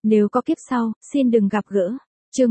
Nếu có kiếp sau, xin đừng gặp gỡ. Chương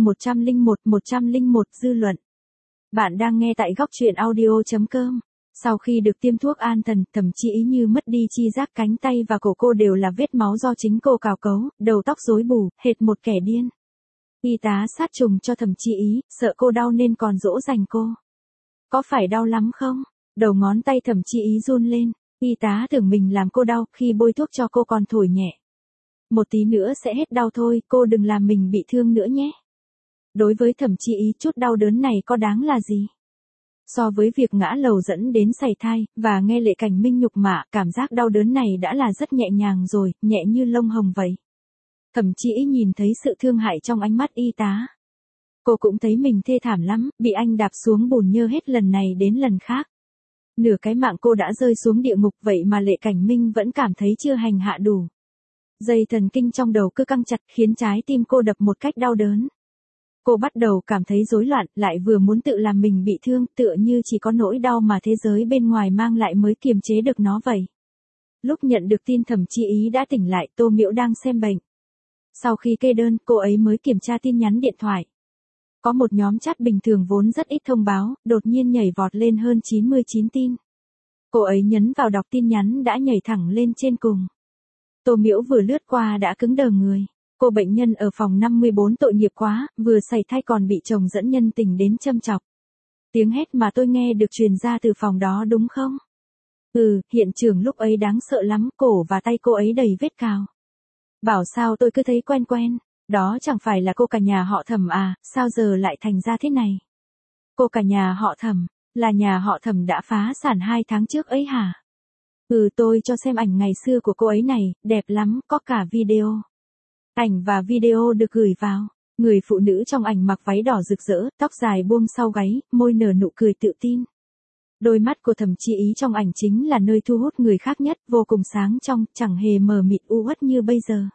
101 dư luận. Bạn đang nghe tại góc truyện audio.com. Sau khi được tiêm thuốc an thần, Thẩm Chi Ý như mất đi chi giác, cánh tay và cổ cô đều là vết máu do chính cô cào cấu, đầu tóc rối bù, hệt một kẻ điên. Y tá sát trùng cho Thẩm Chi Ý, sợ cô đau nên còn dỗ dành cô. Có phải đau lắm không? Đầu ngón tay Thẩm Chi Ý run lên, y tá tưởng mình làm cô đau, khi bôi thuốc cho cô còn thổi nhẹ. Một tí nữa sẽ hết đau thôi, cô đừng làm mình bị thương nữa nhé. Đối với Thẩm Chi Ý, chút đau đớn này có đáng là gì? So với việc ngã lầu dẫn đến sảy thai, và nghe Lệ Cảnh Minh nhục mạ, cảm giác đau đớn này đã là rất nhẹ nhàng rồi, nhẹ như lông hồng vậy. Thẩm Chi Ý nhìn thấy sự thương hại trong ánh mắt y tá. Cô cũng thấy mình thê thảm lắm, bị anh đạp xuống bùn nhơ hết lần này đến lần khác. Nửa cái mạng cô đã rơi xuống địa ngục, vậy mà Lệ Cảnh Minh vẫn cảm thấy chưa hành hạ đủ. Dây thần kinh trong đầu cứ căng chặt, khiến trái tim cô đập một cách đau đớn. Cô bắt đầu cảm thấy rối loạn, lại vừa muốn tự làm mình bị thương, tựa như chỉ có nỗi đau mà thế giới bên ngoài mang lại mới kiềm chế được nó vậy. Lúc nhận được tin Thẩm Chi Ý đã tỉnh lại, Tô Miễu đang xem bệnh. Sau khi kê đơn, cô ấy mới kiểm tra tin nhắn điện thoại. Có một nhóm chat bình thường vốn rất ít thông báo, đột nhiên nhảy vọt lên hơn 99 tin. Cô ấy nhấn vào đọc tin nhắn đã nhảy thẳng lên trên cùng. Tô Miễu vừa lướt qua đã cứng đờ người. Cô bệnh nhân ở phòng 54 tội nghiệp quá, vừa sảy thai còn bị chồng dẫn nhân tình đến châm chọc. Tiếng hét mà tôi nghe được truyền ra từ phòng đó đúng không? Hiện trường lúc ấy đáng sợ lắm, cổ và tay cô ấy đầy vết cào. Bảo sao tôi cứ thấy quen quen, đó chẳng phải là cô cả nhà họ Thẩm à, sao giờ lại thành ra thế này? Cô cả nhà họ Thẩm, là nhà họ Thẩm đã phá sản 2 tháng trước ấy hả? Tôi cho xem ảnh ngày xưa của cô ấy này, đẹp lắm, có cả video. Ảnh và video được gửi vào. Người phụ nữ trong ảnh mặc váy đỏ rực rỡ, tóc dài buông sau gáy, môi nở nụ cười tự tin. Đôi mắt của Thẩm Chi Ý trong ảnh chính là nơi thu hút người khác nhất, vô cùng sáng trong, chẳng hề mờ mịt u uất như bây giờ.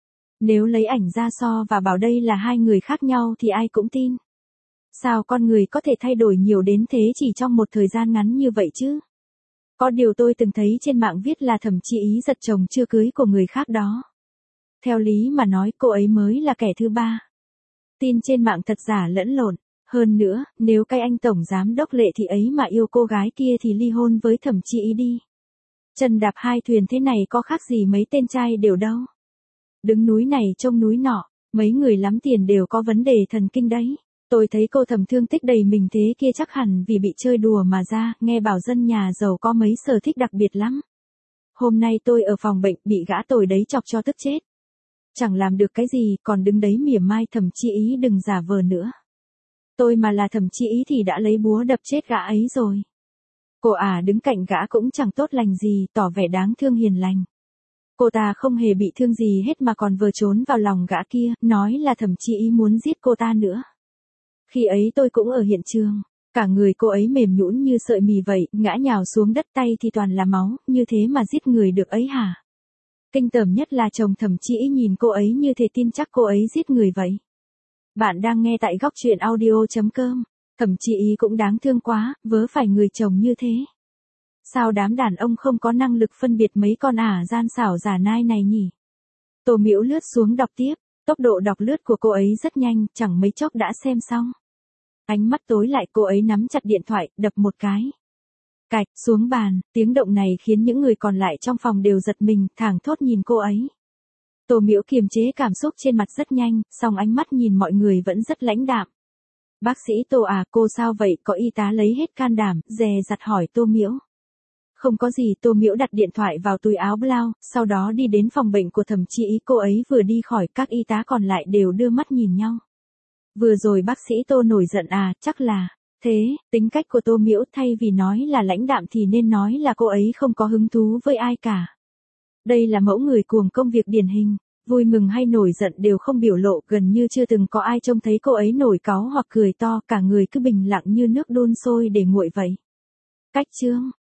Nếu lấy ảnh ra so và bảo đây là hai người khác nhau thì ai cũng tin. Sao con người có thể thay đổi nhiều đến thế chỉ trong một thời gian ngắn như vậy chứ? Có điều tôi từng thấy trên mạng viết là Thẩm Chi Ý giật chồng chưa cưới của người khác đó. Theo lý mà nói cô ấy mới là kẻ thứ ba. Tin trên mạng thật giả lẫn lộn. Hơn nữa, nếu cái anh tổng giám đốc Lệ Thị ấy mà yêu cô gái kia thì ly hôn với Thẩm Chi Ý đi. Chân đạp hai thuyền thế này có khác gì mấy tên trai đều đâu. Đứng núi này trông núi nọ, mấy người lắm tiền đều có vấn đề thần kinh đấy. Tôi thấy cô Thẩm thương tích đầy mình thế kia chắc hẳn vì bị chơi đùa mà ra, nghe bảo dân nhà giàu có mấy sở thích đặc biệt lắm. Hôm nay tôi ở phòng bệnh bị gã tồi đấy chọc cho tức chết. Chẳng làm được cái gì, còn đứng đấy mỉa mai Thẩm Chi Ý đừng giả vờ nữa. Tôi mà là Thẩm Chi Ý thì đã lấy búa đập chết gã ấy rồi. Cô đứng cạnh gã cũng chẳng tốt lành gì, tỏ vẻ đáng thương hiền lành. Cô ta không hề bị thương gì hết mà còn vừa trốn vào lòng gã kia, nói là Thẩm Chi Ý muốn giết cô ta nữa. Khi ấy tôi cũng ở hiện trường, cả người cô ấy mềm nhũn như sợi mì vậy, ngã nhào xuống đất, tay thì toàn là máu, như thế mà giết người được ấy hả? Kinh tởm nhất là chồng Thẩm Chi Ý nhìn cô ấy như thể tin chắc cô ấy giết người vậy. Bạn đang nghe tại góc truyện audio.com. Thẩm Chi Ý cũng đáng thương quá, vớ phải người chồng như thế. Sao đám đàn ông không có năng lực phân biệt mấy con gian xảo giả nai này nhỉ? Tô Miễu lướt xuống đọc tiếp, tốc độ đọc lướt của cô ấy rất nhanh, chẳng mấy chốc đã xem xong. Ánh mắt tối lại, cô ấy nắm chặt điện thoại, đập một cái. Cạch, xuống bàn, tiếng động này khiến những người còn lại trong phòng đều giật mình, thảng thốt nhìn cô ấy. Tô Miễu kiềm chế cảm xúc trên mặt rất nhanh, song ánh mắt nhìn mọi người vẫn rất lãnh đạm. Bác sĩ Tô cô sao vậy? Có y tá lấy hết can đảm, dè dặt hỏi Tô Miễu. Không có gì, Tô Miễu đặt điện thoại vào túi áo blau, sau đó đi đến phòng bệnh của Thẩm Chi Ý. Cô ấy vừa đi khỏi, các y tá còn lại đều đưa mắt nhìn nhau. Vừa rồi bác sĩ Tô nổi giận chắc là. Thế, tính cách của Tô Miễu thay vì nói là lãnh đạm thì nên nói là cô ấy không có hứng thú với ai cả. Đây là mẫu người cuồng công việc điển hình, vui mừng hay nổi giận đều không biểu lộ, gần như chưa từng có ai trông thấy cô ấy nổi cáu hoặc cười to, cả người cứ bình lặng như nước đun sôi để nguội vậy. Cách chương